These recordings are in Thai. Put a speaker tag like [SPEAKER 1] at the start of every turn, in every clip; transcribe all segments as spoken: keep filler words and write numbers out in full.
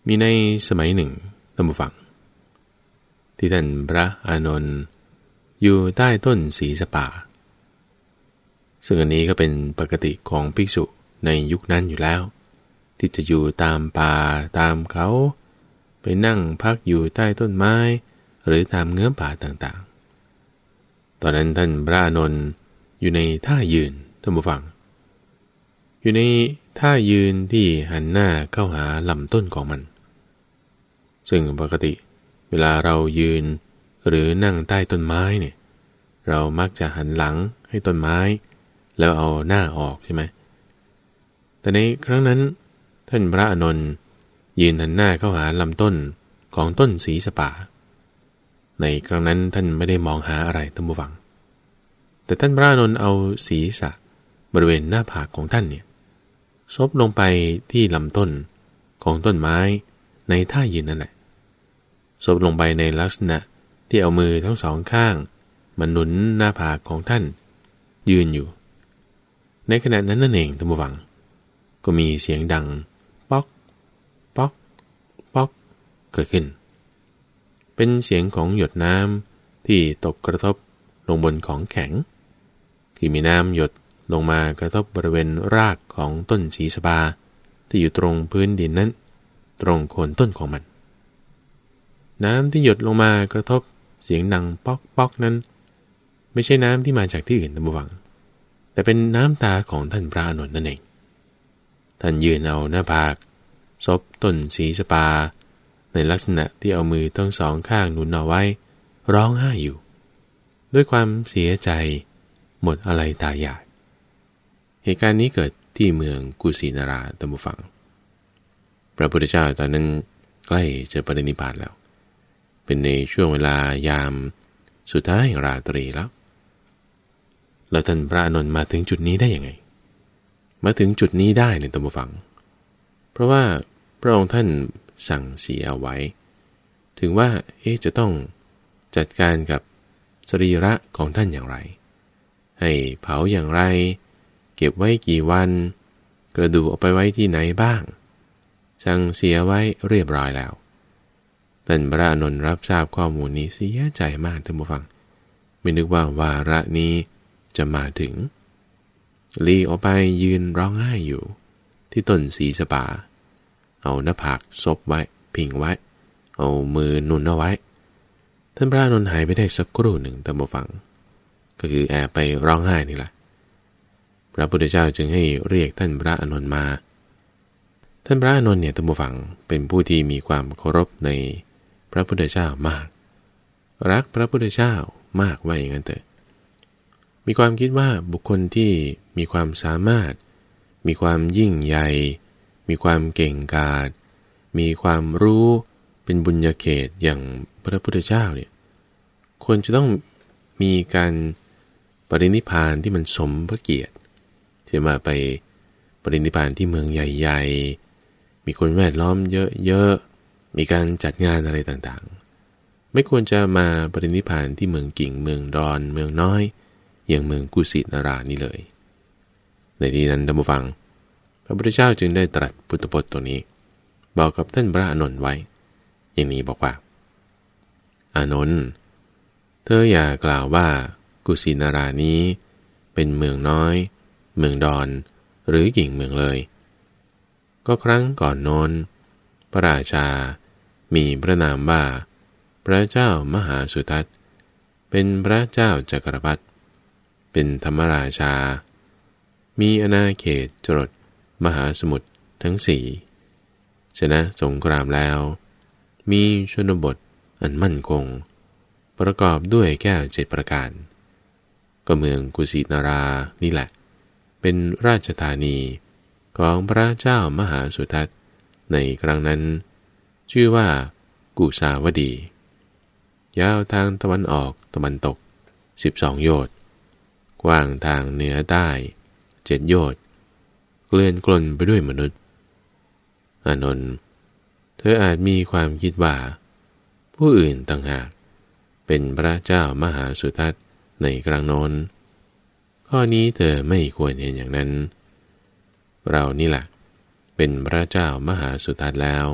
[SPEAKER 1] มีในสมัยหนึ่งท่านผู้ฟังที่ท่านพระอานนท์อยู่ใต้ต้นศรีสปาซึ่งอันนี้ก็เป็นปกติของภิกษุในยุคนั้นอยู่แล้วที่จะอยู่ตามป่าตามเขาไปนั่งพักอยู่ใต้ต้นไม้หรือตามเงื้อมป่าต่างๆตอนนั้นท่านพระอานนท์อยู่ในท่ายืนท่านผู้ฟังอยู่ในท่ายืนที่หันหน้าเข้าหาลำต้นของมันซึ่งปกติเวลาเรายืนหรือนั่งใต้ต้นไม้เนี่ยเรามักจะหันหลังให้ต้นไม้แล้วเอาหน้าออกใช่ไหมแต่ในครั้งนั้นท่านพระอานนท์ยืนหันหน้าเข้าหาลำต้นของต้นศรีสปาในครั้งนั้นท่านไม่ได้มองหาอะไรท่านผู้ฟังแต่ท่านพระอานนท์เอาศีรษะบริเวณหน้าผากของท่านเนี่ยซบลงไปที่ลำต้นของต้นไม้ในท่ายืนนั่นแหละซบลงไปในลักษณะที่เอามือทั้งสองข้างมาหนุนหน้าผากของท่านยืนอยู่ในขณะนั้นนั่นเองท่านผู้ฟังก็มีเสียงดังป๊อกป๊อกป๊อกเกิดขึ้นเป็นเสียงของหยดน้ำที่ตกกระทบลงบนของแข็งที่มีน้ำหยดลงมากระทบบริเวณรากของต้นศรีสปาที่อยู่ตรงพื้นดินนั้นตรงโคนต้นของมันน้ำที่หยดลงมากระทบเสียงดังป๊อกป๊อกนั้นไม่ใช่น้ำที่มาจากที่อื่นท่านผู้ฟังแต่เป็นน้ำตาของท่านพระอานนท์นั่นเองท่านยืนเอาหน้าผากซบต้นศรีสปาในลักษณะที่เอามือทั้งสองข้างหนุนเอาไว้ร้องไห้อยู่ด้วยความเสียใจหมดอะไรตายอยากเหตุการณ์นี้เกิดที่เมืองกุสินาราท่านผู้ฟังพระพุทธเจ้าตอนนั้นใกล้จะปรินิพพานแล้วเป็นในช่วงเวลายามสุดท้ายแห่งราตรีแล้วแล้วท่านพระอานนท์มาถึงจุดนี้ได้ยังไงมาถึงจุดนี้ได้ในท่านผู้ฟังเพราะว่าพระองค์ท่านสั่งเสียเอาไว้ถึงว่าเอ๊ะจะต้องจัดการกับสรีระของท่านอย่างไรให้เผาอย่างไรเก็บไว้กี่วันกระดูกเอาไปไว้ที่ไหนบ้างสั่งเสียไว้เรียบร้อยแล้วท่านพระอานนท์รับทราบข้อมูลนี้เสียใจมากท่านผู้ฟังไม่นึกว่าวาระนี้จะมาถึงลีออกไปยืนร้องไห้อยู่ที่ต้นศรีสปาเอาหน้าผากซบไว้พิงไว้เอามือนุนเอาไว้ท่านพระอานนท์หายไปได้สักครู่หนึ่งท่านผู้ฟังก็คือแอบไปร้องไห้นี่แหละพระพุทธเจ้าจึงให้เรียกท่านพระอานนท์มาท่านพระอานนท์เนี่ยท่านผู้ฟังเป็นผู้ที่มีความเคารพในพระพุทธเจ้ามากรักพระพุทธเจ้ามากว่าอย่างนั้นเถอะมีความคิดว่าบุคคลที่มีความสามารถมีความยิ่งใหญ่มีความเก่งกาจมีความรู้เป็นบุญญาเขตอย่างพระพุทธเจ้าเนี่ยควรจะต้องมีการปรินิพพานที่มันสมพระเกียรติจะมาไปปรินิพพานที่เมืองใหญ่ๆมีคนแวดล้อมเยอะๆมีการจัดงานอะไรต่างๆไม่ควรจะมาปรินิพพานที่เมืองกิ่งเมืองดอนเมืองน้อยอย่างเมืองกุสินารานี่เลยในที่นั้นท่านผู้ฟังพระพุทธเจ้าจึงได้ตรัสพุทธพจน์ตัวนี้บอกกับท่านพระอานนท์ไว้อย่างนี้บอกว่าอานนท์เธออย่ากล่าวว่ากุสินารานี้เป็นเมืองน้อยเมืองดอนหรือกิ่งเมืองเลยก็ครั้งก่อนโน้นพระราชามีพระนามว่าพระเจ้ามหาสุทัศน์เป็นพระเจ้าจักรพรรดิเป็นธรรมราชามีอาณาเขตจรดมหาสมุทรทั้งสี่ชนะสงครามแล้วมีชนบทอันมั่นคงประกอบด้วยแก้วเจ็ดประการก็เมืองกุสินารานี่แหละเป็นราชธานีของพระเจ้ามหาสุทัศน์ในครั้งนั้นชื่อว่ากุสาวดียาวทางตะวันออกตะวันตกสิบสองโยชน์กว้างทางเหนือใต้เจ็ดโยชน์เกลื่อนกลนไปด้วยมนุษย์อานนท์เธออาจมีความคิดว่าผู้อื่นต่างหากเป็นพระเจ้ามหาสุทัศน์ในครั้งโน้นข้อนี้เธอไม่ควรเห็นอย่างนั้นเรานี่แหละเป็นพระเจ้ามหาสุทัศน์แล้ว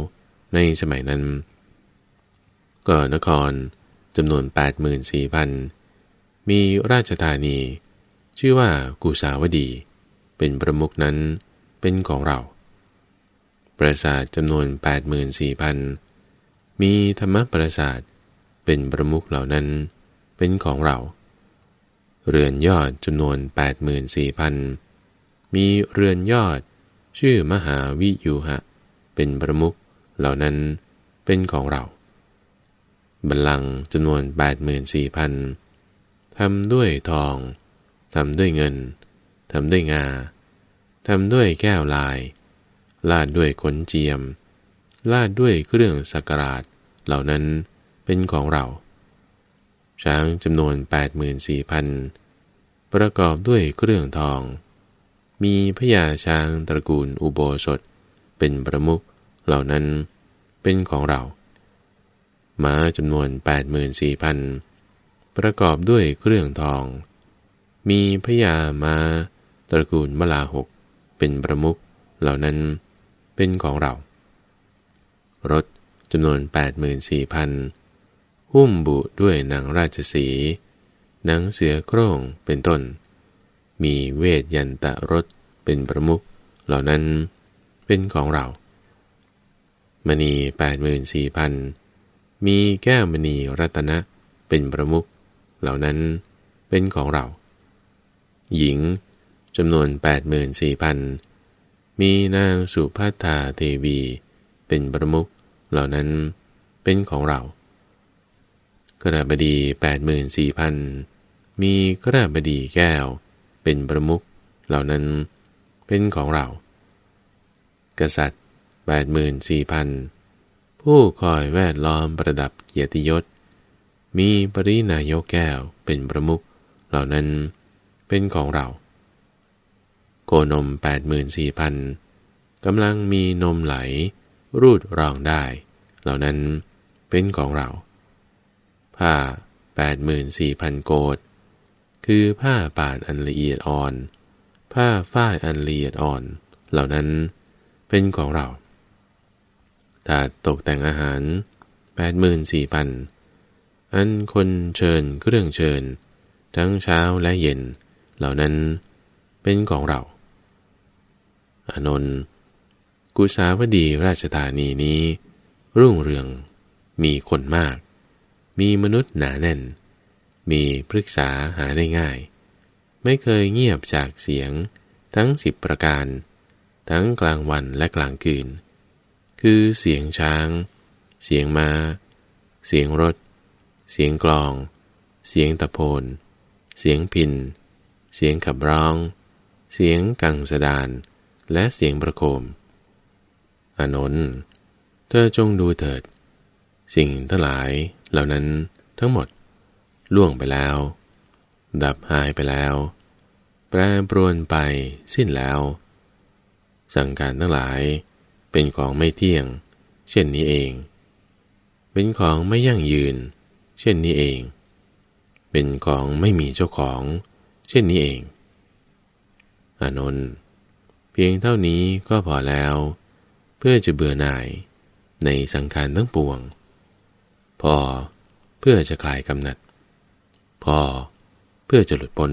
[SPEAKER 1] ในสมัยนั้นก็นครจำนวน แปดหมื่นสี่พัน มีราชธานีชื่อว่ากุสาวดีเป็นประมุขนั้นเป็นของเราปราสาทจำนวน แปดหมื่นสี่พัน มีธรรมปราสาทเป็นประมุขเหล่านั้นเป็นของเราเรือนยอดจำนวน แปดหมื่นสี่พัน มีเรือนยอดชื่อมหาวิยูหะเป็นประมุขเหล่านั้นเป็นของเราบัลลังก์จำนวน แปดหมื่นสี่พัน ทำด้วยทองทำด้วยเงินทำด้วยงาทำด้วยแก้วลายลาดด้วยขนเจียมลาดด้วยเครื่องสักการะเหล่านั้นเป็นของเราช้างจำนวน แปดหมื่นสี่พัน ประกอบด้วยเครื่องทองมีพญาช้างตระกูลอุโบสถเป็นประมุขเหล่านั้นเป็นของเราม้าจำนวน แปดหมื่นสี่พัน ประกอบด้วยเครื่องทองมีพญาม้าตระกูลมลาหกเป็นประมุขเหล่านั้นเป็นของเรารถจำนวน แปดหมื่นสี่พัน หุ้มบุด้วยหนังราชสีห์หนังเสือโคร่งเป็นต้นมีเวทยันตะรถเป็นประมุขเหล่านั้นเป็นของเรามณี แปดหมื่นสี่พัน มีแก้วมณีรัตนะเป็นประมุขเหล่านั้นเป็นของเราหญิงจำนวน แปดหมื่นสี่พัน มีนางสุภัทธาเทวีเป็นประมุขเหล่านั้นเป็นของเรากฤบดี แปดหมื่นสี่พัน มีกฤบดีแก้วเป็นประมุขเหล่านั้นเป็นของเรากษัตริย์ แปดหมื่นสี่พัน ผู้คอยแวดล้อมประดับเกียรติยศมีปรินายกแก้วเป็นประมุขเหล่านั้นเป็นของเราโคนม แปดหมื่นสี่พัน กำลังมีนมไหลรูดรองได้เหล่านั้นเป็นของเราผ้า แปดหมื่นสี่พัน โกฏคือผ้าป่านอันละเอียดอ่อนผ้าฝ้ายอันละเอียดอ่อนเหล่านั้นเป็นของเราถาดตกแต่งอาหาร แปดหมื่นสี่พัน อันคนเชิญเครื่องเชิญทั้งเช้าและเย็นเหล่านั้นเป็นของเราอานนท์กุสาวดีราชธานีนี้รุ่งเรืองมีคนมากมีมนุษย์หนาแน่นมีพฤกษาหาได้ง่ายไม่เคยเงียบจากเสียงทั้งสิบประการทั้งกลางวันและกลางคืนคือเสียงช้างเสียงม้าเสียงรถเสียงกลองเสียงตะโพนเสียงพิณเสียงขับร้องเสียงกังสดานและเสียงประโคมอานนท์เธอจงดูเถิดสิ่งทั้งหลายเหล่านั้นทั้งหมดล่วงไปแล้วดับหายไปแล้วแปรปรวนไปสิ้นแล้วสังขารทั้งหลายเป็นของไม่เที่ยงเช่นนี้เองเป็นของไม่ยั่งยืนเช่นนี้เองเป็นของไม่มีเจ้าของเช่นนี้เองอานนท์เพียงเท่านี้ก็พอแล้วเพื่อจะเบื่อหน่ายในสังขารทั้งปวงพอเพื่อจะคลายกำหนัดพอเพื่อจะหลุดพ้น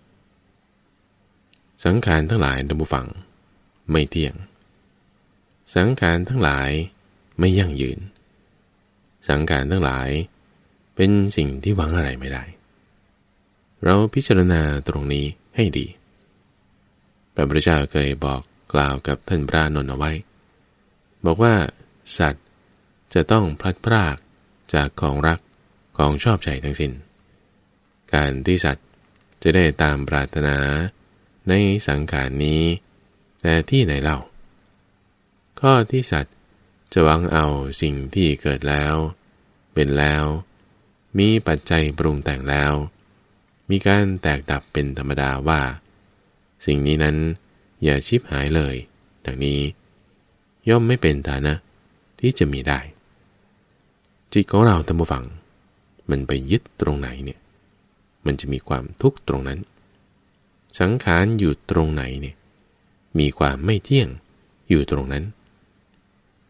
[SPEAKER 1] สังขารทั้งหลายดับฝังไม่เที่ยงสังขารทั้งหลายไม่ยั่งยืนสังขารทั้งหลายเป็นสิ่งที่หวังอะไรไม่ได้เราพิจารณาตรงนี้ให้ดีพระพุทธเจ้าเคยบอกกล่าวกับท่านพระอานนท์เอาไว้บอกว่าสัตว์จะต้องพลัดพรากจากของรักของชอบใจทั้งสิ้นการที่สัตว์จะได้ตามปรารถนาในสังขารนี้แต่ที่ไหนเล่าข้อที่สัตว์จะหวังเอาสิ่งที่เกิดแล้วเป็นแล้วมีปัจจัยปรุงแต่งแล้วมีการแตกดับเป็นธรรมดาว่าสิ่งนี้นั้นอย่าชิบหายเลยดังนี้ย่อมไม่เป็นฐานะที่จะมีได้จิตของเราท่านผู้ฟังมันไปยึดตรงไหนเนี่ยมันจะมีความทุกข์ตรงนั้นสังขารอยู่ตรงไหนเนี่ยมีความไม่เที่ยงอยู่ตรงนั้น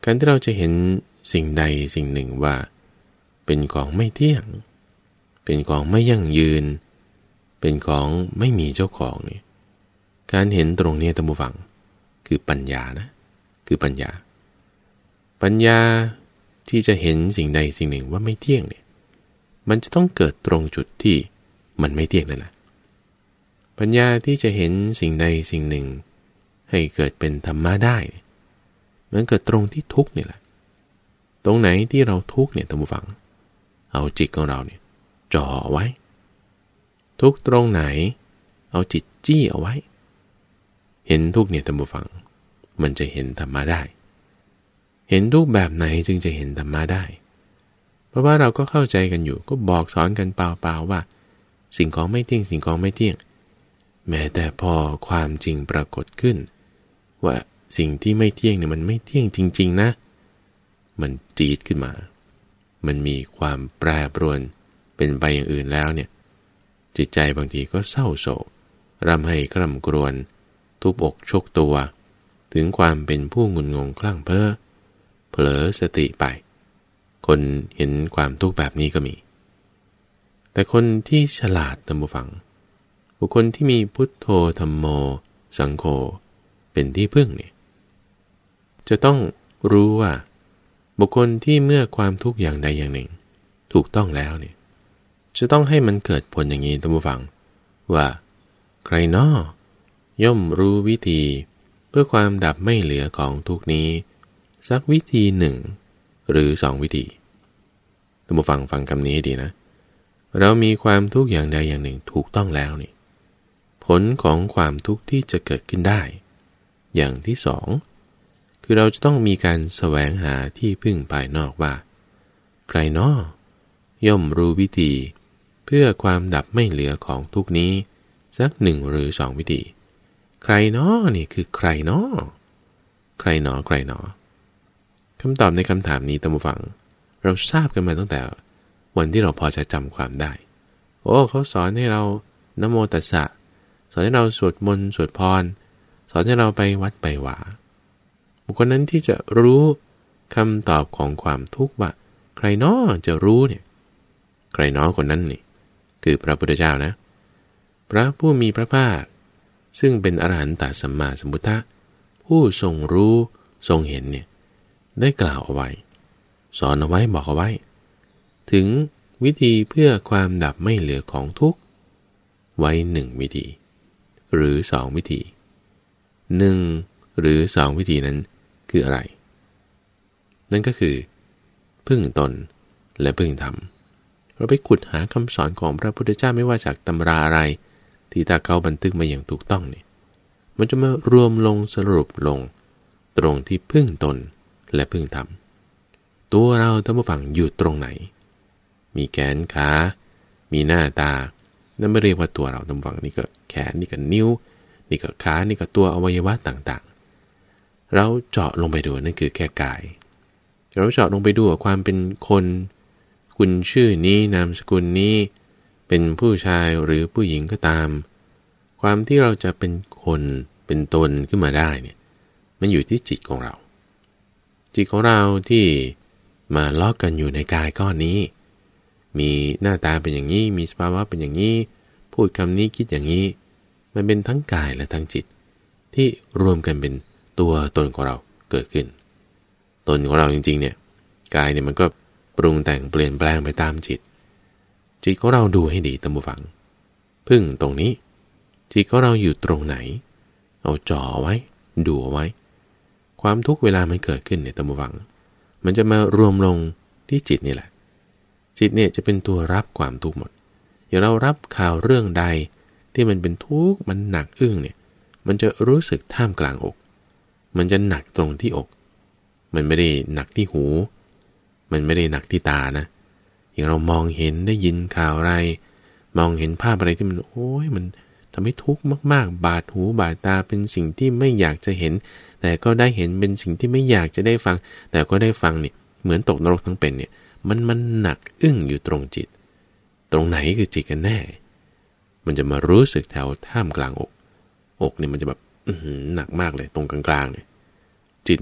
[SPEAKER 1] การที่เราจะเห็นสิ่งใดสิ่งหนึ่งว่าเป็นของไม่เที่ยงเป็นของไม่ยั่งยืนเป็นของไม่มีเจ้าของเนี่ยการเห็นตรงนี้ท่านผู้ฟังคือปัญญานะคือปัญญาปัญญาที่จะเห็นสิ่งใดสิ่งหนึ่งว่าไม่เที่ยงเนี่ยมันจะต้องเกิดตรงจุดที่มันไม่เที่ยงนั่นแหละปัญญาที่จะเห็นสิ่งใดสิ่งหนึ่งให้เกิดเป็นธรรมะได้มันเกิดตรงที่ทุกข์นี่แหละตรงไหนที่เราทุกข์เนี่ยท่านผู้ฟังเอาจิตของเราเนี่ยจ่อไว้ทุกตรงไหนเอาจิตจี้เอาไว้เห็นทุกเนี่ยท่านผู้ฟังมันจะเห็นธรรมะได้เห็นทุกแบบไหนจึงจะเห็นธรรมะได้เพราะว่าเราก็เข้าใจกันอยู่ก็บอกสอนกันเปล่าๆว่าสิ่งของไม่เที่ยงสิ่งของไม่เที่ยงแม้แต่พอความจริงปรากฏขึ้นว่าสิ่งที่ไม่เที่ยงเนี่ยมันไม่เที่ยงจริงๆนะมันจี๊ดขึ้นมามันมีความแปรปรวนเป็นไปอย่างอื่นแล้วเนี่ยจิตใจบางทีก็เศร้าโศกร่ำไห้คร่ำครวญทุบอกชกตัวถึงความเป็นผู้งุนงงคลั่งเพ้อเผลอสติไปคนเห็นความทุกข์แบบนี้ก็มีแต่คนที่ฉลาดตามบุฟังบุคคลที่มีพุทโธธัมโมสังโฆเป็นที่พึ่งเนี่ยจะต้องรู้ว่าบุคคลที่เมื่อความทุกข์อย่างใดอย่างหนึ่งถูกต้องแล้วเนี่ยจะต้องให้มันเกิดผลอย่างนี้ท่านผู้ฟังว่าใครน้อย่อมรู้วิธีเพื่อความดับไม่เหลือของทุกนี้สักวิธีหนึ่งหรือสองวิธีท่านผู้ฟังฟังคำนี้ดีนะเรามีความทุกข์อย่างใดอย่างหนึ่งถูกต้องแล้วนี่ผลของความทุกข์ที่จะเกิดขึ้นได้อย่างที่สองคือเราจะต้องมีการแสวงหาที่พึ่งภายนอกว่าใครน้อย่อมรู้วิธีเพื่อความดับไม่เหลือของทุกนี้สักหนึ่งหรือสองวิธีใครน้อนี่คือใครน้อใครน้อใครน้อคำตอบในคำถามนี้ท่านผู้ฟังเราทราบกันมาตั้งแต่วันที่เราพอจะจำความได้โอ้เขาสอนให้เรานะโมตัสสะสอนให้เราสวดมนต์สวดพรสอนให้เราไปวัดไปวาบุคคลนั้นที่จะรู้คำตอบของความทุกข์ว่าใครน้อจะรู้เนี่ยใครน้อคนนั้นนี่คือพระพุทธเจ้านะพระผู้มีพระภาคซึ่งเป็นอรหันตสัมมาสัมพุทธะผู้ทรงรู้ทรงเห็นเนี่ยได้กล่าวเอาไว้สอนเอาไว้บอกเอาไว้ถึงวิธีเพื่อความดับไม่เหลือของทุกข์ไว้หนึ่งวิธีหรือสองวิธีหนึ่งหรือสองวิธีนั้นคืออะไรนั่นก็คือพึ่งตนและพึ่งธรรมเราไปขุดหาคำสอนของพระพุทธเจ้าไม่ว่าจากตำราอะไรที่ถ้าเขาบันทึกมาอย่างถูกต้องเนี่ยมันจะมารวมลงสรุปลงตรงที่พึ่งตนและพึ่งธรรมตัวเราท่านผู้ฟังอยู่ตรงไหนมีแขนขามีหน้าตานั่นไม่เรียกว่าตัวเราท่านผู้ฟังนี่ก็แขนนี่ก็นิ้วนี่ก็ขานี่ก็ตัวอวัยวะต่างๆเราเจาะลงไปดูนั่นคือแค่กายเราเจาะลงไปดูความเป็นคนคุณชื่อนี้นามสกุลนี้เป็นผู้ชายหรือผู้หญิงก็ตามความที่เราจะเป็นคนเป็นตนขึ้นมาได้เนี่ยมันอยู่ที่จิตของเราจิตของเราที่มาล็อกกันอยู่ในกายก้อนนี้มีหน้าตาเป็นอย่างนี้มีสภาวะเป็นอย่างนี้พูดคำนี้คิดอย่างนี้มันเป็นทั้งกายและทั้งจิตที่รวมกันเป็นตัวตนของเราเกิดขึ้นตนของเราจริงๆเนี่ยกายเนี่ยมันก็ปรุงแต่งเปลี่ยนแปลงไปตามจิตจิตของเราดูให้ดีท่านผู้ฟังพึ่งตรงนี้จิตของเราอยู่ตรงไหนเอาจ่อไว้ดูเอาไว้ความทุกข์เวลามันเกิดขึ้นเนี่ยท่านผู้ฟังมันจะมารวมลงที่จิตนี่แหละจิตเนี่ยจะเป็นตัวรับความทุกข์หมดอย่างเรารับข่าวเรื่องใดที่มันเป็นทุกข์มันหนักอึ้งเนี่ยมันจะรู้สึกท่ามกลางอกมันจะหนักตรงที่อกมันไม่ได้หนักที่หูมันไม่ได้หนักที่ตานะอย่างเรามองเห็นได้ยินข่าวอะไรมองเห็นภาพอะไรที่มันโอ้ยมันทำให้ทุกข์มากๆบาดหูบาดตาเป็นสิ่งที่ไม่อยากจะเห็นแต่ก็ได้เห็นเป็นสิ่งที่ไม่อยากจะได้ฟังแต่ก็ได้ฟังเนี่ยเหมือนตกนรกทั้งเป็นเนี่ยมันมันหนักอึ้งอยู่ตรงจิตตรงไหนคือจิตกันแน่มันจะมารู้สึกแถวท่ามกลางอกอกเนี่ยมันจะแบบอื้อหือหนักมากเลยตรงกลางๆเนี่ยจิตเนี่ย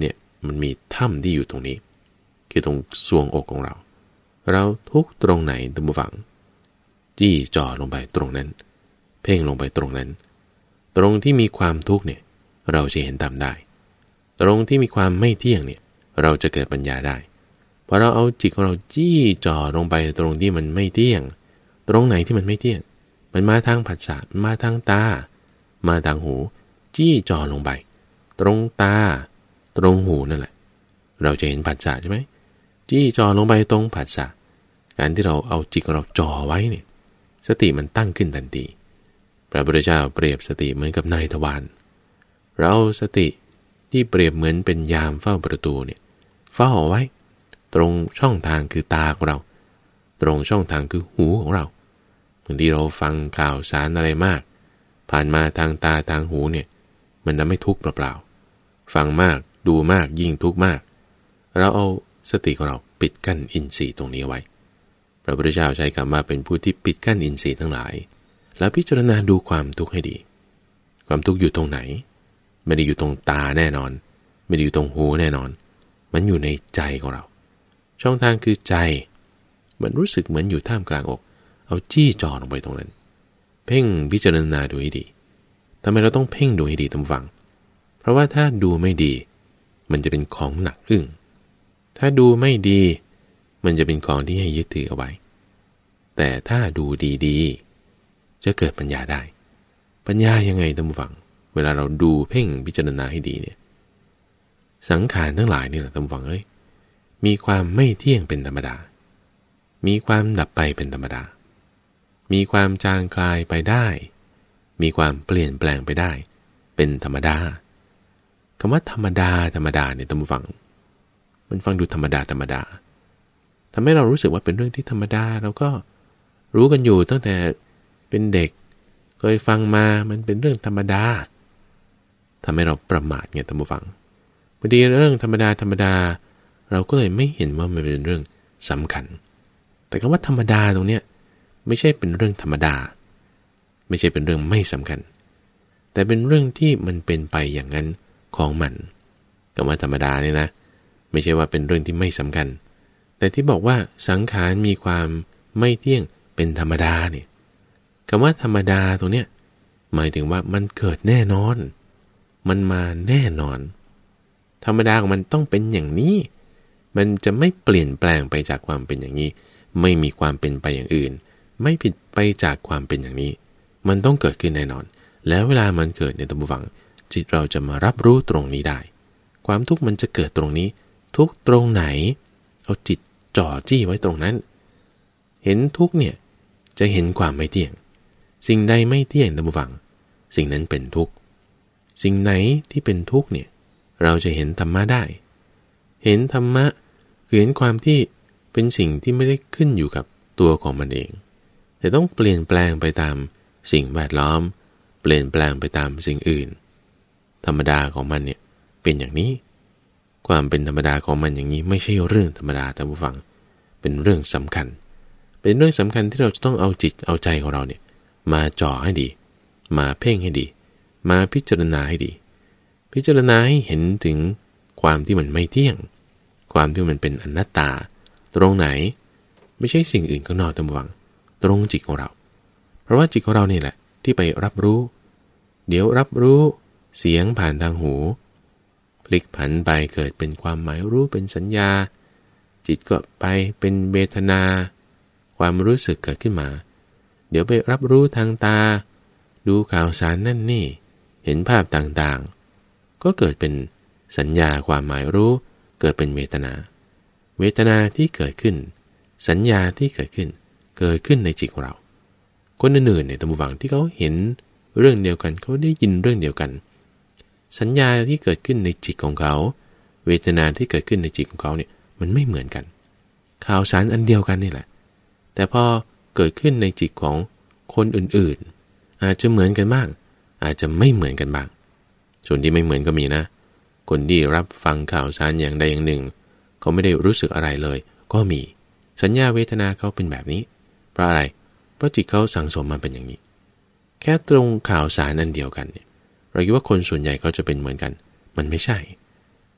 [SPEAKER 1] มันมีถ้ำที่อยู่ตรงนี้คือตรงทรวงอกของเราเราทุกตรงไหนท่านผู้ฟังจี้จ่อลงไปตรงนั้นเพ่งลงไปตรงนั้นตรงที่มีความทุกข์เนี่ยเราจะเห็นตามได้ตรงที่มีความไม่เที่ยงเนี่ยเราจะเกิดปัญญาได้พอเราเอาจิตของเราจี้จ่อลงไปตรงที่มันไม่เที่ยงตรงไหนที่มันไม่เที่ยงมันมาทางผัสสะมันมาทางตามาทางหูจี้จ่อลงไปตรงตาตรงหูนั่นแหละเราจะเห็นผัสสะใช่ไหมจี้จ่อลงไปตรงผัสสะการที่เราเอาจิตของเราจ่อไว้เนี่ยสติมันตั้งขึ้นทันทีพระพุทธเจ้าเปรียบสติเหมือนกับนายทวารเราสติที่เปรียบเหมือนเป็นยามเฝ้าประตูเนี่ยเฝ้าเอาไว้ตรงช่องทางคือตาของเราตรงช่องทางคือหูของเราบางทีเราฟังข่าวสารอะไรมากผ่านมาทางตาทางหูเนี่ยมันทำให้ทุกข์เปล่าๆฟังมากดูมากยิ่งทุกข์มากเราเอาสติของเราปิดกั้นอินทรีย์ตรงนี้ไว้พระพุทธเจ้าใช้คำว่าเป็นผู้ที่ปิดกั้นอินทรีย์ทั้งหลายแล้วพิจารณาดูความทุกข์ให้ดีความทุกข์อยู่ตรงไหนไม่ได้อยู่ตรงตาแน่นอนไม่ได้อยู่ตรงหูแน่นอนมันอยู่ในใจของเราช่องทางคือใจมันรู้สึกเหมือนอยู่ท่ามกลางอกเอาจี้จ่อลงไปตรงนั้นเพ่งพิจารณาดูให้ดีทำไมเราต้องเพ่งดูให้ดีท่านผู้ฟังเพราะว่าถ้าดูไม่ดีมันจะเป็นของหนักอึ้งถ้าดูไม่ดีมันจะเป็นของที่ให้ยึดถือเอาไว้แต่ถ้าดูดีๆจะเกิดปัญญาได้ปัญญายังไงท่านผู้ฟังเวลาเราดูเพ่งพิจารณาให้ดีเนี่ยสังขารทั้งหลายนี่แหละท่านผู้ฟังเอ้ยมีความไม่เที่ยงเป็นธรรมดามีความดับไปเป็นธรรมดามีความจางคลายไปได้มีความเปลี่ยนแปลงไปได้เป็นธรรมดาคำว่าธรรมดาธรรมดาเนี่ยท่านผู้ฟังมันฟังดูธรรมดาธรรมดาทำให้เรารู้สึกว่าเป็นเรื่องที่ธรรมดาเราก็รู้กันอยู่ตั้งแต่เป็นเด็กเคยฟังมามันเป็นเรื่องธรรมดาทำให้เราประมาทไงท่านผู้ฟังบางทีเรื่องธรรมดาธรรมดาเราก็เลยไม่เห็นว่ามันเป็นเรื่องสำคัญแต่คำว่าธรรมดาตรงเนี้ยไม่ใช่เป็นเรื่องธรรมดาไม่ใช่เป็นเรื่องไม่สำคัญแต่เป็นเรื่องที่มันเป็นไปอย่างนั้นของมันคำว่าธรรมดาเนี่ยนะไม่ใช่ว่าเป็นเรื่องที่ไม่สำคัญแต่ที่บอกว่าสังขารมีความไม่เที่ยงเป็นธรรมดาเนี่ยคำว่าธรรมดาตรงเนี้ยหมายถึงว่ามันเกิดแน่นอนมันมาแน่นอนธรรมดาของมันต้องเป็นอย่างนี้มันจะไม่เปลี่ยนแปลงไปจากความเป็นอย่างนี้ไม่มีความเป็นไปอย่างอื่นไม่ผิดไปจากความเป็นอย่างนี้มันต้องเกิดขึ้นแน่นอนแล้วเวลามันเกิดในท่านผู้ฟังจิตเราจะมารับรู้ตรงนี้ได้ความทุกข์มันจะเกิดตรงนี้ทุกตรงไหนเอาจิตจ่อจี้ไว้ตรงนั้นเห็นทุกข์เนี่ยจะเห็นความไม่เที่ยงสิ่งใดไม่เที่ยงท่านผู้ฟังสิ่งนั้นเป็นทุกข์สิ่งไหนที่เป็นทุกข์เนี่ยเราจะเห็นธรรมะได้เห็นธรรมะคือเห็นความที่เป็นสิ่งที่ไม่ได้ขึ้นอยู่กับตัวของมันเองแต่ต้องเปลี่ยนแปลงไปตามสิ่งแวดล้อมเปลี่ยนแปลงไปตามสิ่งอื่นธรรมดาของมันเนี่ยเป็นอย่างนี้ความเป็นธรรมดาของมันอย่างนี้ไม่ใช่เรื่องธรรมดาท่านผู้ฟังเป็นเรื่องสำคัญเป็นเรื่องสำคัญที่เราจะต้องเอาจิตเอาใจของเราเนี่ยมาจ่อให้ดีมาเพ่งให้ดีมาพิจารณาให้ดีพิจารณาให้เห็นถึงความที่มันไม่เที่ยงความที่มันเป็นอนัตตาตรงไหนไม่ใช่สิ่งอื่นข้างนอกท่านผู้ฟังตรงจิตของเราเพราะว่าจิตของเรานี่แหละที่ไปรับรู้เดี๋ยวรับรู้เสียงผ่านทางหูพลิกผันไปเกิดเป็นความหมายรู้เป็นสัญญาจิตก็ไปเป็นเวทนาความรู้สึกเกิดขึ้นมาเดี๋ยวไปรับรู้ทางตาดูข่าวสารนั่นนี่เห็นภาพต่างๆก็เกิดเป็นสัญญาความหมายรู้เกิดเป็นเวทนาเวทนาที่เกิดขึ้นสัญญาที่เกิดขึ้นเกิดขึ้นในจิตของเราคนอื่นๆเนี่ยท่านผู้ฟังที่เขาเห็นเรื่องเดียวกันเขาได้ยินเรื่องเดียวกันสัญญาที่เกิดขึ้นในจิตของเขาเวทนาที่เกิดขึ้นในจิตของเขาเนี่ยมันไม่เหมือนกันข่าวสารอันเดียวกันนี่แหละแต่พอเกิดขึ้นในจิตของคนอื่นๆอาจจะเหมือนกันบ้างอาจจะไม่เหมือนกันบ้างส่วนที่ไม่เหมือนก็มีนะคนที่รับฟังข่าวสารอย่างใดอย่างหนึ่งเขาไม่ได้รู้สึกอะไรเลยก็มีสัญญาเวทนาเขาเป็นแบบนี้เพราะอะไรเพราะจิตเขาสั่งสมมาเป็นอย่างนี้แค่ตรงข่าวสารอันเดียวกันเนี่ยเราคิดว่าคนส่วนใหญ่เขาจะเป็นเหมือนกันมันไม่ใช่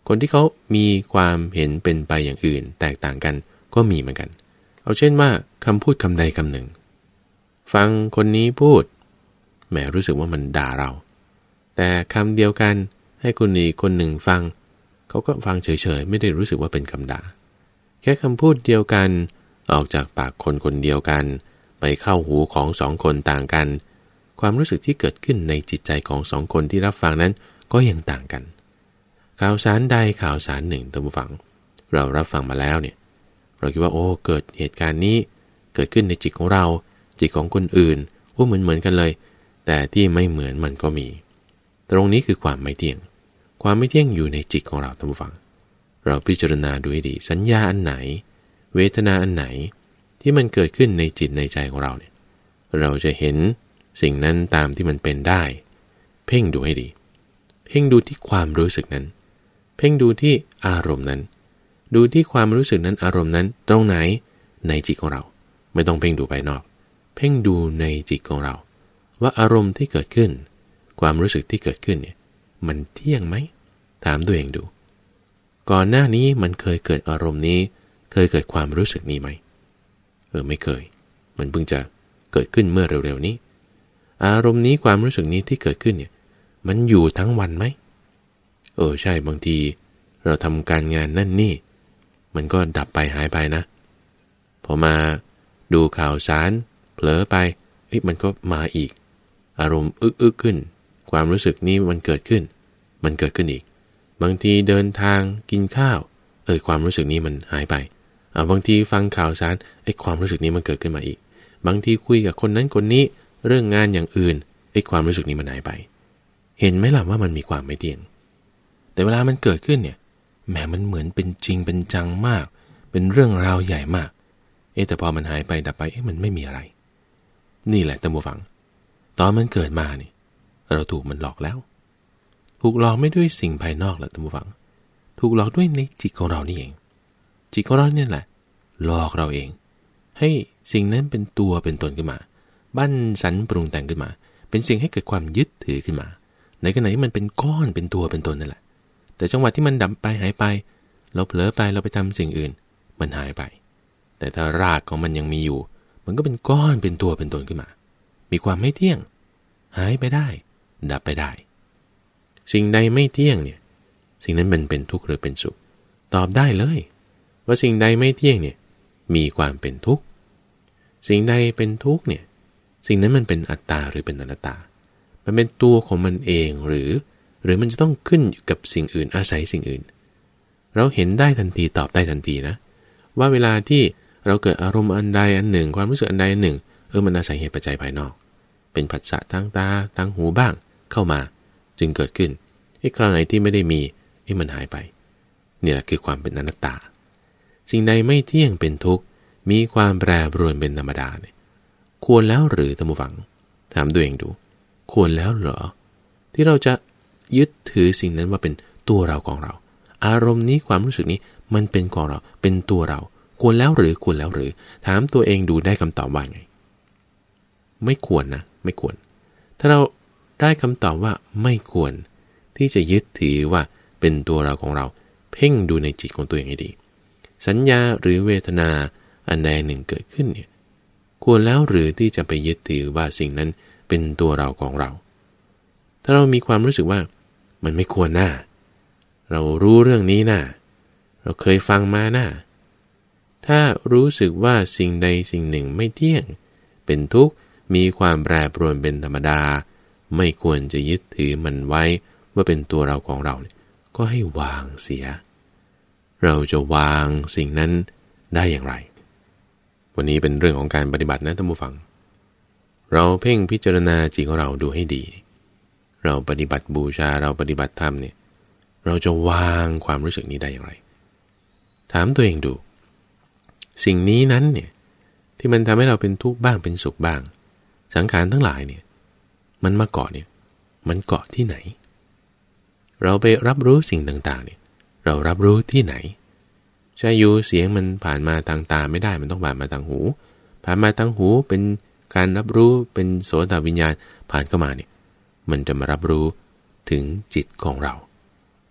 [SPEAKER 1] คนที่เขามีความเห็นเป็นไปอย่างอื่นแตกต่างกันก็มีเหมือนกันเอาเช่นว่าคำพูดคำใดคำหนึ่งฟังคนนี้พูดแหมรู้สึกว่ามันด่าเราแต่คำเดียวกันให้คนอีกคนหนึ่งฟังเขาก็ฟังเฉยๆไม่ได้รู้สึกว่าเป็นคำด่าแค่คำพูดเดียวกันออกจากปากคนคนเดียวกันไปเข้าหูของสองคนต่างกันความรู้สึกที่เกิดขึ้นในจิตใจของสองคนที่รับฟังนั้นก็ยังต่างกันข่าวสารใดข่าวสารหนึ่งท่านผู้ฟังเรารับฟังมาแล้วเนี่ยเราคิดว่าโอ้เกิดเหตุการณ์นี้เกิดขึ้นในจิตของเราจิตของคนอื่นโอ้เหมือนเหมือนกันเลยแต่ที่ไม่เหมือนมันก็มีตรงนี้คือความไม่เที่ยงความไม่เที่ยงอยู่ในจิตของเราท่านผู้ฟังเราพิจารณาดูให้ดีสัญญาอันไหนเวทนาอันไหนที่มันเกิดขึ้นในจิตในใจของเราเนี่ยเราจะเห็นสิ่งนั้นตามที่มันเป็นได้เพ่งดูให้ดีเพ่งดูที่ความรู้สึกนั้นเพ่งดูที่อารมณ์นั้นดูที่ความรู้สึกนั้นอารมณ์นั้นตรงไหนในจิตของเราไม่ต้องเพ่งดูภายนอกเพ่งดูในจิตของเราว่าอารมณ์ที่เกิดขึ้นความรู้สึกที่เกิดขึ้นเนี่ยมันเที่ยงไหมถามตัวเองดูก่อนหน้านี้มันเคยเกิดอารมณ์นี้เคยเกิดความรู้สึกนี้ไหมเออไม่เคยมันเพิ่งจะเกิดขึ้นเมื่อเร็วๆนี้อารมณ์นี้ความรู้สึกนี้ที่เกิดขึ้นเนี่ยมันอยู่ทั้งวันไหมเออใช่บางทีเราทำการงานนั่นนี่มันก็ดับไปหายไปนะพอมาดูข่าวสารเผลอไปเฮ้ยมันก็มาอีกอารมณ์อึกอึกขึ้นความรู้สึกนี้มันเกิดขึ้นมันเกิดขึ้นอีกบางทีเดินทางกินข้าวเออความรู้สึกนี้มันหายไปอ่าบางทีฟังข่าวสารไอ้ความรู้สึกนี้มันเกิดขึ้นมาอีกบางทีคุยกับคนนั้นคนนี้เรื่องงานอย่างอื่นไอ้ความรู้สึกนี้มันหายไปเห็นไหมล่ะว่ามันมีความไม่เที่ยงแต่เวลามันเกิดขึ้นเนี่ยแหมมันเหมือนเป็นจริงเป็นจังมากเป็นเรื่องราวใหญ่มากเอ๊ะแต่พอมันหายไปดับไปเอ๊ะมันไม่มีอะไรนี่แหละท่านผู้ฟังตอนมันเกิดมานี่เราถูกมันหลอกแล้วถูกหลอกไม่ด้วยสิ่งภายนอกแหละท่านผู้ฟังถูกหลอกด้วยในจิตของเรานี่เองจิตของเราเนี่ยแหละหลอกเราเองให้สิ่งนั้นเป็นตัวเป็นตนขึ้นมาบั้นสันปรุงแต่งขึ้นมาเป็นสิ่งให้เกิดความยึดถือขึ้นมาในขณะที่มันเป็นก้อนเป็นตัวเป็นตนนั่นแหละแต่จังหวะที่มันดับไปหายไปเราเผลอไปเราไปทำสิ่งอื่นมันหายไปแต่ถ้ารากของมันยังมีอยู่มันก็เป็นก้อนเป็นตัวเป็นตนขึ้นมามีความไม่เที่ยงหายไปได้ดับไปได้สิ่งใดไม่เที่ยงเนี่ยสิ่งนั้นมันเป็นทุกข์หรือเป็นสุขตอบได้เลยว่าสิ่งใดไม่เที่ยงเนี่ยมีความเป็นทุกข์สิ่งใดเป็นทุกข์เนี่ยสิ่งนั้นมันเป็นอัตตาหรือเป็นอนัตตามันเป็นตัวของมันเองหรือหรือมันจะต้องขึ้นอยู่กับสิ่งอื่นอาศัยสิ่งอื่นเราเห็นได้ทันทีตอบได้ทันทีนะว่าเวลาที่เราเกิดอารมณ์อันใดอันหนึ่งความรู้สึกอันใดอันหนึ่งเออมันอาศัยเหตุปัจจัยภายนอกเป็นผัสสะทางตาทางหูบ้างเข้ามาจึงเกิดขึ้นไอ้คราวไหนที่ไม่ได้มีไอ้มันหายไปเนี่ยคือความเป็นอนัตตาสิ่งใดไม่เที่ยงเป็นทุกข์มีความแปรปรวนเป็นธรรมดาเนี่ยควรแล้วหรือท่านผู้ฟังถามตัวเองดูควรแล้วเหรอที่เราจะยึดถือสิ่งนั้นว่าเป็นตัวเราของเราอารมณ์นี้ความรู้สึกนี้มันเป็นของเราเป็นตัวเราควรแล้วหรือควรแล้วหรือถามตัวเองดูได้คำตอบว่าไงไม่ควรนะไม่ควรถ้าเราได้คำตอบว่าไม่ควรที่จะยึดถือว่าเป็นตัวเราของเราเพ่งดูในจิตของตัวเองให้ดีสัญญาหรือเวทนาอันใดหนึ่งเกิดขึ้นเนี่ยควรแล้วหรือที่จะไปยึดถือว่าสิ่งนั้นเป็นตัวเราของเราถ้าเรามีความรู้สึกว่ามันไม่ควรน่าเรารู้เรื่องนี้น่าเราเคยฟังมาน่าถ้ารู้สึกว่าสิ่งใดสิ่งหนึ่งไม่เที่ยงเป็นทุกข์มีความแปรปรวนเป็นธรรมดาไม่ควรจะยึดถือมันไว้ว่าเป็นตัวเราของเราก็ให้วางเสียเราจะวางสิ่งนั้นได้อย่างไรวันนี้เป็นเรื่องของการปฏิบัตินะท่านผู้ฟังเราเพ่งพิจารณาจิตของเราดูให้ดีเราปฏิบัติบูชาเราปฏิบัติธรรมเนี่ยเราจะวางความรู้สึกนี้ได้อย่างไรถามตัวเองดูสิ่งนี้นั้นเนี่ยที่มันทำให้เราเป็นทุกข์บ้างเป็นสุขบ้างสังขารทั้งหลายเนี่ยมันมาเกาะเนี่ยมันเกาะที่ไหนเราไปรับรู้สิ่งต่างๆเนี่ยเรารับรู้ที่ไหนใช่อยู่เสียงมันผ่านมาทางตาไม่ได้มันต้องผ่านมาทางหูผ่านมาทางหูเป็นการรับรู้เป็นโสตวิญญาณผ่านเข้ามาเนี่ยมันจะมารับรู้ถึงจิตของเรา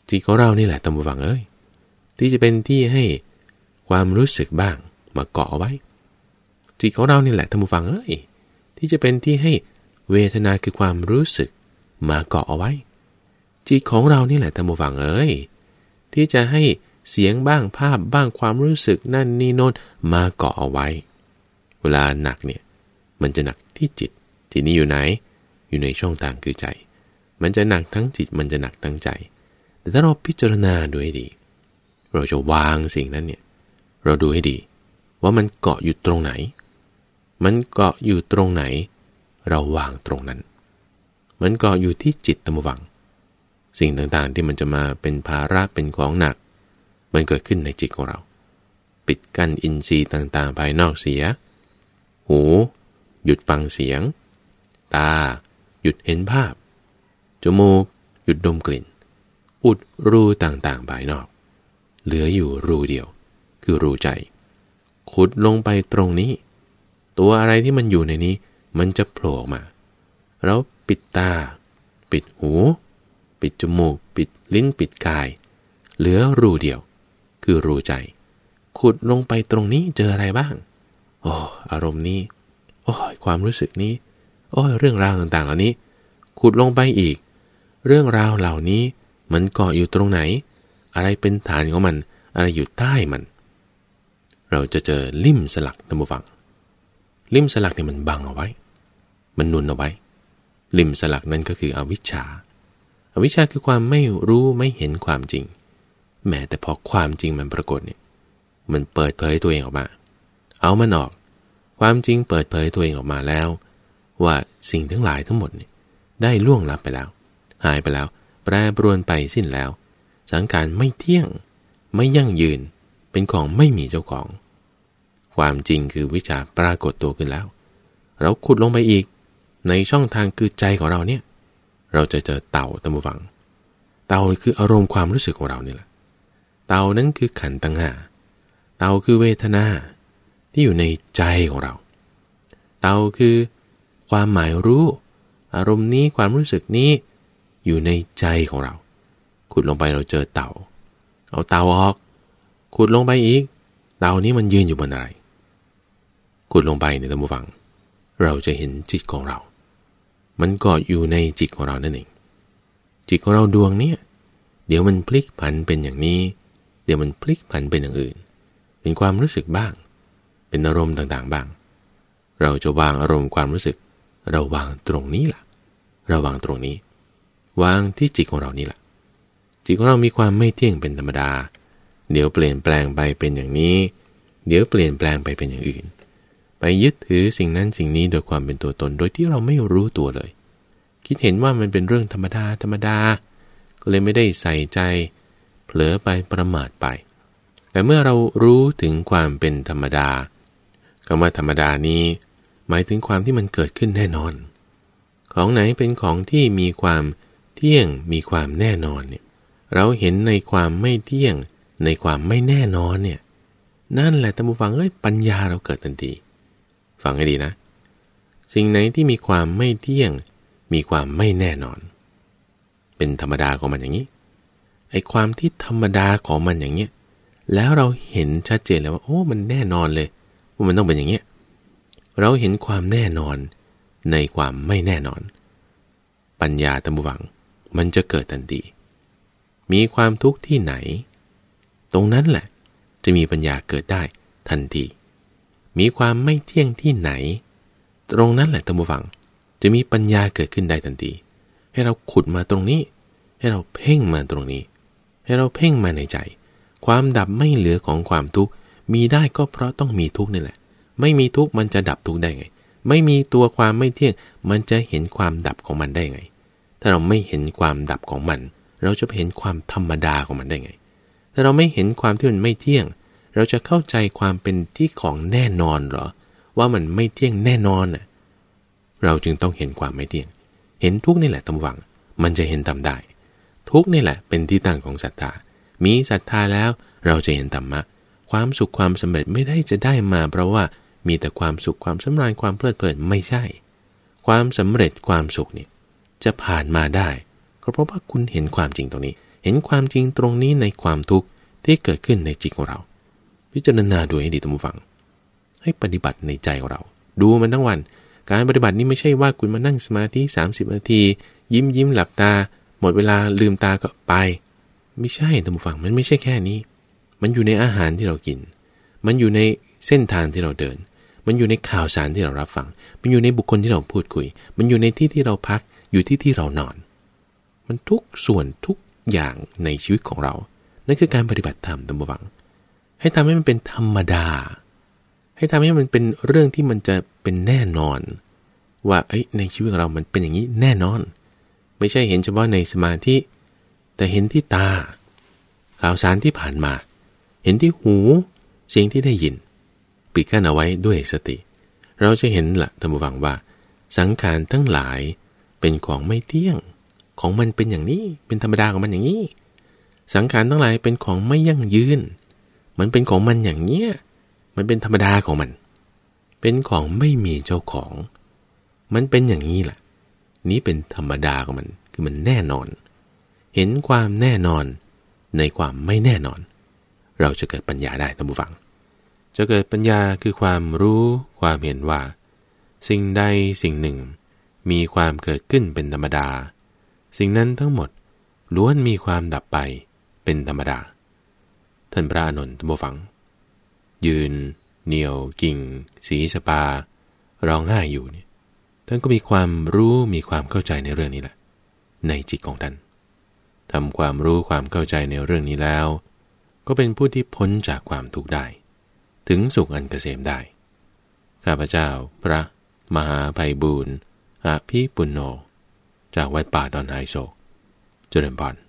[SPEAKER 1] จิตของเรานี่แหละท่านผู้ฟังเอ้ยที่จะเป็นที่ให้ความรู้สึกบ้างมาเกาะเอาไว้จิตของเรานี่แหละท่านผู้ฟังเอ้ยที่จะเป็นที่ให้เวทนาคือความรู้สึกมาเกาะเอาไว้จิตของเรานี่แหละท่านผู้ฟังเอ้ยที่จะให้เสียงบ้างภาพบ้างความรู้สึกนั่นนี่โน้นมาเกาะเอาไว้เวลาหนักเนี่ยมันจะหนักที่จิตที่นี่อยู่ไหนอยู่ในช่องทางคือใจมันจะหนักทั้งจิตมันจะหนักทั้งใจแต่ถ้าเราพิจารณาดูให้ดีเราจะวางสิ่งนั้นเนี่ยเราดูให้ดีว่ามันเกาะอยู่ตรงไหนมันเกาะอยู่ตรงไหนเราวางตรงนั้นมันเกาะอยู่ที่จิตตมวังสิ่งต่างๆที่มันจะมาเป็นภาระเป็นของหนักมันเกิดขึ้นในจิตของเราปิดกั้นอินทรีย์ต่างๆภายนอกเสียหูหยุดฟังเสียงตาหยุดเห็นภาพจมูกหยุดดมกลิ่นอุดรูต่างๆภายนอกเหลืออยู่รูเดียวคือรูใจขุดลงไปตรงนี้ตัวอะไรที่มันอยู่ในนี้มันจะโผล่ออกมาเราปิดตาปิดหูปิดจมูกปิดลิ้นปิดกายเหลือรูเดียวคือรูใจขุดลงไปตรงนี้เจออะไรบ้างโอ้อารมณ์นี้โอ้ยความรู้สึกนี้โอ้ยเรื่องราวต่างๆเหล่านี้ขุดลงไปอีกเรื่องราวเหล่านี้มันเกาะอยู่ตรงไหนอะไรเป็นฐานของมันอะไรอยู่ใต้มันเราจะเจอลิ่มสลักท่านผู้ฟังลิ่มสลักเนี่ยมันบังเอาไว้มันนุนเอาไว้ลิ่มสลักนั่นก็คืออวิชชาอวิชชาคือความไม่รู้ไม่เห็นความจริงแม้แต่พอความจริงมันปรากฏเนี่ยมันเปิดเผยตัวเองออกมาเอามันออกความจริงเปิดเผยตัวเองออกมาแล้วว่าสิ่งทั้งหลายทั้งหมดเนี่ยได้ล่วงลับไปแล้วหายไปแล้วแปรปรวนไปสิ้นแล้วสังขารไม่เที่ยงไม่ยั่งยืนเป็นของไม่มีเจ้าของความจริงคือวิชาปรากฏตัวขึ้นแล้วเราขุดลงไปอีกในช่องทางคือใจของเราเนี่ยเราจะเจอเต่าตั้งฟังเต่าคืออารมณ์ความรู้สึกของเรานี่แหละเต่านั้นคือขันธ์ตัณหาเต่าคือเวทนาที่อยู่ในใจของเราเต่าคือความหมายรู้อารมณ์นี้ความรู้สึกนี้อยู่ในใจของเราขุดลงไปเราเจอเต่าเอาเต่าออกขุดลงไปอีกเต่านี้มันยืนอยู่บนอะไรขุดลงไปในท่านผู้ฟังเราจะเห็นจิตของเรามันเกาะอยู่ในจิตของเรานั่นเองจิตของเราดวงเนี้ยเดี๋ยวมันพลิกผันเป็นอย่างนี้เดี๋ยวมันพลิกผันเป็นอย่างอื่นเป็นความรู้สึกบ้างเป็นอารมณ์ต่างๆบ้างเราจะวางอารมณ์ความรู้สึกเราวางตรงนี้ล่ะเราวางตรงนี้วางที่จิตของเรานี่แหละจิตของเรามีความไม่เที่ยงเป็นธรรมดาเดี๋ยวเปลี่ยนแปลงไปเป็นอย่างนี้เดี๋ยวเปลี่ยนแปลงไปเป็นอย่างอื่นไปยึดถือสิ่งนั้นสิ่งนี้โดยความเป็นตัวตนโดยที่เราไม่รู้ตัวเลยคิดเห็นว่ามันเป็นเรื่องธรรมดาธรรมดาก็เลยไม่ได้ใส่ใจเผลอไปประมาทไปแต่เมื่อเรารู้ถึงความเป็นธรรมดาคำว่าธรรมดานี้หมายถึงความที่มันเกิดขึ้นแน่นอนของไหนเป็นของที่มีความเที่ยงมีความแน่นอนเนี่ยเราเห็นในความไม่เที่ยงในความไม่แน่นอนเนี่ยนั่นแหละท่านผู้ฟังเอ้ยปัญญาเราเกิดทันทีฟังให้ดีนะสิ่งไหนที่มีความไม่เที่ยงมีความไม่แน่นอนเป็นธรรมดาของมันอย่างนี้ไอ้ความที่ธรรมดาของมันอย่างเงี้ยแล้วเราเห็นชัดเจนแล้วว่าโอ้มันแน่นอนเลยว่ามันต้องเป็นอย่างเงี้ยเราเห็นความแน่นอนในความไม่แน่นอนปัญญาท่านผู้ฟังมันจะเกิดทันทีมีความทุกข์ที่ไหนตรงนั้นแหละจะมีปัญญาเกิดได้ทันทีมีความไม่เที่ยงที่ไหนตรงนั้นแหละท่านผู้ฟังจะมีปัญญาเกิดขึ้นได้ทันทีให้เราขุดมาตรงนี้ให้เราเพ่งมาตรงนี้ให้เราเพ่งมาในใจความดับไม่เหลือของความทุกข์มีได้ก็เพราะต้องมีทุกข์นี่แหละไม่มีทุกข์มันจะดับทุกข์ได้ไงไม่มีตัวความไม่เที่ยงมันจะเห็นความดับของมันได้ไงถ้าเราไม่เห็นความดับของมันเราจะเห็นความธรรมดาของมันได้ไงถ้าเราไม่เห็นความที่มันไม่เที่ยงเราจะเข้าใจความเป็นที่ของแน่นอนเหรอว่ามันไม่เที่ยงแน่นอนน่ะเราจึงต้องเห็นความไม่เที่ยงเห็นทุกข์นี่แหละตามหวังมันจะเห็นตามได้ทุกข์นี่แหละเป็นที่ตั้งของศรัทธามีศรัทธาแล้วเราจะเห็นธรรมะความสุขความสำเร็จไม่ได้จะได้มาเพราะว่ามีแต่ความสุขความสำราญความเพลิดเพลินไม่ใช่ความสำเร็จความสุขเนี่ยจะผ่านมาได้ก็เพราะว่าคุณเห็นความจริงตรงนี้ห็นความจริงตรงนี้ในความทุกข์ที่เกิดขึ้นในจิตของเราพิจารณาดูให้ดีท่านผู้ฟังให้ปฏิบัติในใจของเราดูมันทั้งวันการปฏิบัตินี้ไม่ใช่ว่าคุณมานั่งสมาธิสามสิบนาทียิ้มยิ้มหลับตาหมดเวลาลืมตาก็ไปไม่ใช่ท่านผู้ฟังมันไม่ใช่แค่นี้มันอยู่ในอาหารที่เรากินมันอยู่ในเส้นทางที่เราเดินมันอยู่ในข่าวสารที่เรารับฟังมันอยู่ในบุคคลที่เราพูดคุยมันอยู่ในที่ที่เราพักอยู่ที่ที่เรานอนมันทุกส่วนทุกอย่างในชีวิตของเรานั่นคือการปฏิบัติธรรมท่านผู้ฟังให้ทำให้มันเป็นธรรมดาให้ทำให้มันเป็นเรื่องที่มันจะเป็นแน่นอนว่าเอ้ยในชีวิตของเรามันเป็นอย่างนี้แน่นอนไม่ใช่เห็นเฉพาะในสมาธิแต่เห็นที่ตาข่าวสารที่ผ่านมาเห็นที่หูเสียงที่ได้ยินปิดกั้นเอาไว้ด้วยสติเราจะเห็นละท่านผู้ฟังว่าสังขารทั้งหลายเป็นของไม่เที่ยงของมันเป็นอย่างนี้เป็นธรรมดาของมันอย่างนี้สังขารทั้งหลายเป็นของไม่ยั่งยืนมันเป็นของมันอย่างเนี้ยมันเป็นธรรมดาของมันเป็นของไม่มีเจ้าของมันเป็นอย่างนี้แหละนี้เป็นธรรมดาของมันคือมันแน่นอนเห็นความแน่นอนในความไม่แน่นอนเราจะเกิดปัญญาได้ท่านผู้ฟังจะเกิดปัญญาคือความรู้ความเห็นว่าสิ่งใดสิ่งหนึ่งมีความเกิดขึ้นเป็นธรรมดาสิ่งนั้นทั้งหมดล้วนมีความดับไปเป็นธรรมดาท่านพระอานนท์ท่านผู้ฟังยืนเหนี่ยวกิ่งสีสปาร้องไห้อยู่เนี่ยท่านก็มีความรู้มีความเข้าใจในเรื่องนี้แหละในจิตของท่านทำความรู้ความเข้าใจในเรื่องนี้แล้วก็เป็นผู้ที่พ้นจากความทุกข์ได้ถึงสุขอันเกษมได้ข้าพเจ้าพระมหาไพบูลย์อภิปุณโญจากวัดป่าดอนไฮโศกเจริญพร